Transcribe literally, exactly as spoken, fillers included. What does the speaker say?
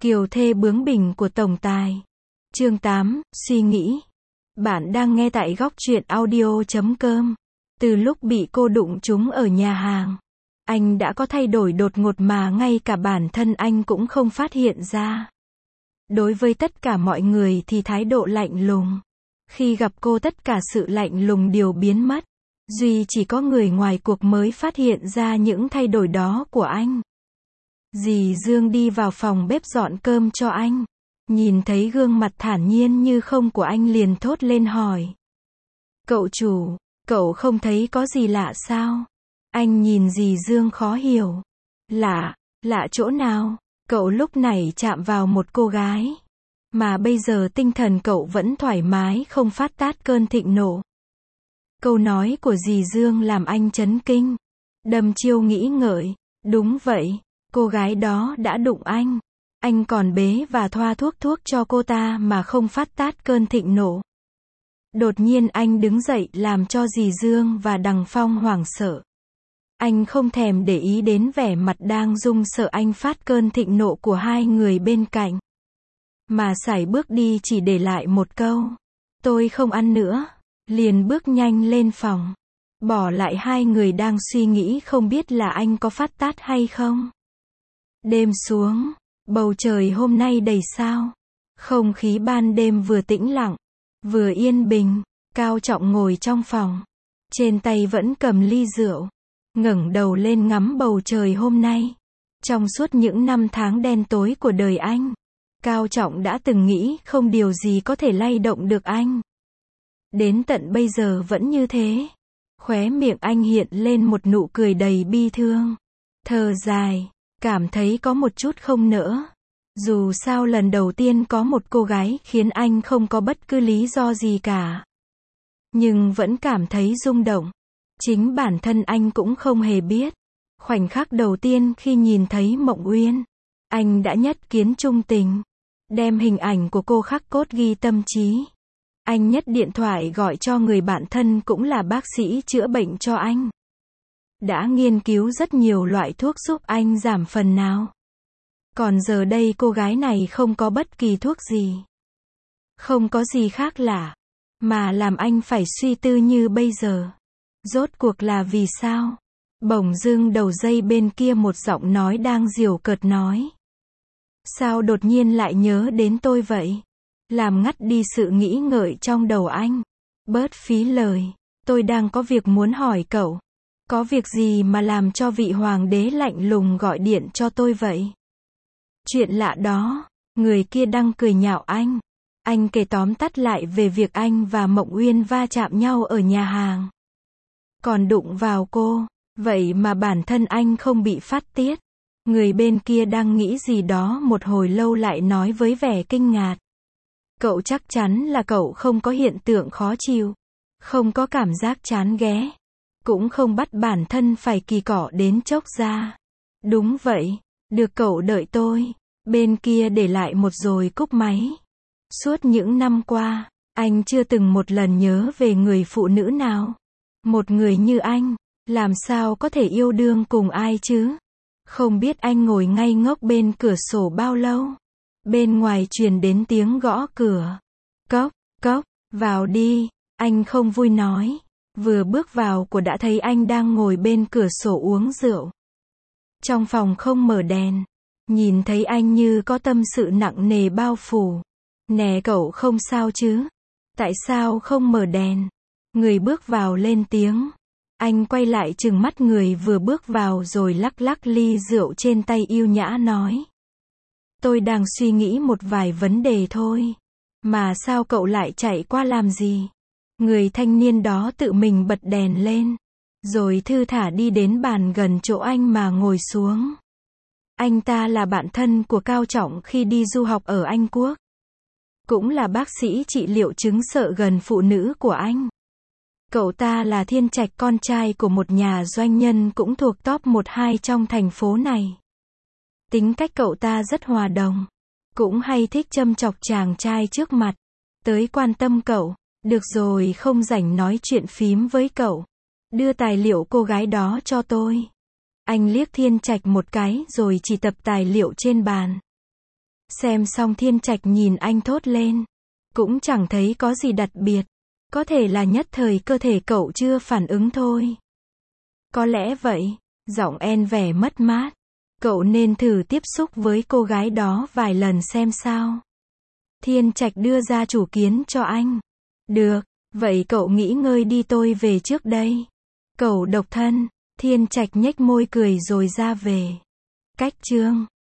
Kiều thê bướng bỉnh của tổng tài. Chương tám, suy nghĩ. Bạn đang nghe tại góc truyện audio chấm com. Từ lúc bị cô đụng trúng ở nhà hàng, anh đã có thay đổi đột ngột mà ngay cả bản thân anh cũng không phát hiện ra. Đối với tất cả mọi người thì thái độ lạnh lùng. Khi gặp cô tất cả sự lạnh lùng đều biến mất. Duy chỉ có người ngoài cuộc mới phát hiện ra những thay đổi đó của anh. Dì Dương đi vào phòng bếp dọn cơm cho anh. Nhìn thấy gương mặt thản nhiên như không của anh liền thốt lên hỏi. Cậu chủ, cậu không thấy có gì lạ sao? Anh nhìn dì Dương khó hiểu. Lạ, lạ chỗ nào? Cậu lúc này chạm vào một cô gái. Mà bây giờ tinh thần cậu vẫn thoải mái không phát tát cơn thịnh nộ. Câu nói của dì Dương làm anh chấn kinh. Đâm chiêu nghĩ ngợi. Đúng vậy, cô gái đó đã đụng anh. Anh còn bế và thoa thuốc thuốc cho cô ta mà không phát tát cơn thịnh nộ. Đột nhiên anh đứng dậy làm cho dì Dương và Đằng Phong hoảng sợ. Anh không thèm để ý đến vẻ mặt đang run sợ anh phát cơn thịnh nộ của hai người bên cạnh. Mà sải bước đi chỉ để lại một câu. Tôi không ăn nữa. Liền bước nhanh lên phòng. Bỏ lại hai người đang suy nghĩ không biết là anh có phát tát hay không. Đêm xuống. Bầu trời hôm nay đầy sao. Không khí ban đêm vừa tĩnh lặng, vừa yên bình. Cao Trọng ngồi trong phòng. Trên tay vẫn cầm ly rượu. Ngẩng đầu lên ngắm bầu trời hôm nay. Trong suốt những năm tháng đen tối của đời anh, Cao Trọng đã từng nghĩ không điều gì có thể lay động được anh. Đến tận bây giờ vẫn như thế. Khóe miệng anh hiện lên một nụ cười đầy bi thương. Thở dài, cảm thấy có một chút không nỡ. Dù sao lần đầu tiên có một cô gái khiến anh không có bất cứ lý do gì cả. Nhưng vẫn cảm thấy rung động. Chính bản thân anh cũng không hề biết. Khoảnh khắc đầu tiên khi nhìn thấy Mộng Uyên, anh đã nhất kiến trung tình. Đem hình ảnh của cô khắc cốt ghi tâm trí. Anh nhất điện thoại gọi cho người bạn thân cũng là bác sĩ chữa bệnh cho anh. Đã nghiên cứu rất nhiều loại thuốc giúp anh giảm phần nào. Còn giờ đây cô gái này không có bất kỳ thuốc gì. Không có gì khác lạ. Mà làm anh phải suy tư như bây giờ. Rốt cuộc là vì sao? Bỗng dưng đầu dây bên kia một giọng nói đang giễu cợt nói. Sao đột nhiên lại nhớ đến tôi vậy? Làm ngắt đi sự nghĩ ngợi trong đầu anh. Bớt phí lời. Tôi đang có việc muốn hỏi cậu. Có việc gì mà làm cho vị hoàng đế lạnh lùng gọi điện cho tôi vậy? Chuyện lạ đó. Người kia đang cười nhạo anh. Anh kể tóm tắt lại về việc anh và Mộng Uyên va chạm nhau ở nhà hàng. Còn đụng vào cô. Vậy mà bản thân anh không bị phát tiết. Người bên kia đang nghĩ gì đó một hồi lâu lại nói với vẻ kinh ngạc. Cậu chắc chắn là cậu không có hiện tượng khó chịu. Không có cảm giác chán ghét. Cũng không bắt bản thân phải kỳ cọ đến chốc ra. Đúng vậy. Được cậu đợi tôi. Bên kia để lại một rồi cúp máy. Suốt những năm qua, anh chưa từng một lần nhớ về người phụ nữ nào. Một người như anh, làm sao có thể yêu đương cùng ai chứ? Không biết anh ngồi ngây ngốc bên cửa sổ bao lâu. Bên ngoài truyền đến tiếng gõ cửa. Cốc, cốc, vào đi, anh không vui nói. Vừa bước vào của đã thấy anh đang ngồi bên cửa sổ uống rượu. Trong phòng không mở đèn. Nhìn thấy anh như có tâm sự nặng nề bao phủ. Nè cậu không sao chứ? Tại sao không mở đèn? Người bước vào lên tiếng. Anh quay lại trừng mắt người vừa bước vào rồi lắc lắc ly rượu trên tay yêu nhã nói. Tôi đang suy nghĩ một vài vấn đề thôi. Mà sao cậu lại chạy qua làm gì? Người thanh niên đó tự mình bật đèn lên. Rồi thư thả đi đến bàn gần chỗ anh mà ngồi xuống. Anh ta là bạn thân của Cao Trọng khi đi du học ở Anh Quốc. Cũng là bác sĩ trị liệu chứng sợ gần phụ nữ của anh. Cậu ta là Thiên Trạch, con trai của một nhà doanh nhân cũng thuộc top một hai trong thành phố này. Tính cách cậu ta rất hòa đồng. Cũng hay thích châm chọc chàng trai trước mặt. Tới quan tâm cậu. Được rồi, không rảnh nói chuyện phím với cậu. Đưa tài liệu cô gái đó cho tôi. Anh liếc Thiên Trạch một cái rồi chỉ tập tài liệu trên bàn. Xem xong Thiên Trạch nhìn anh thốt lên. Cũng chẳng thấy có gì đặc biệt. Có thể là nhất thời cơ thể cậu chưa phản ứng thôi. Có lẽ vậy. Giọng En vẻ mất mát. Cậu nên thử tiếp xúc với cô gái đó vài lần xem sao. Thiên Trạch đưa ra chủ kiến cho anh. Được, vậy cậu nghỉ ngơi đi, tôi về trước đây. Cậu độc thân. Thiên Trạch nhếch môi cười rồi ra về. Cách chương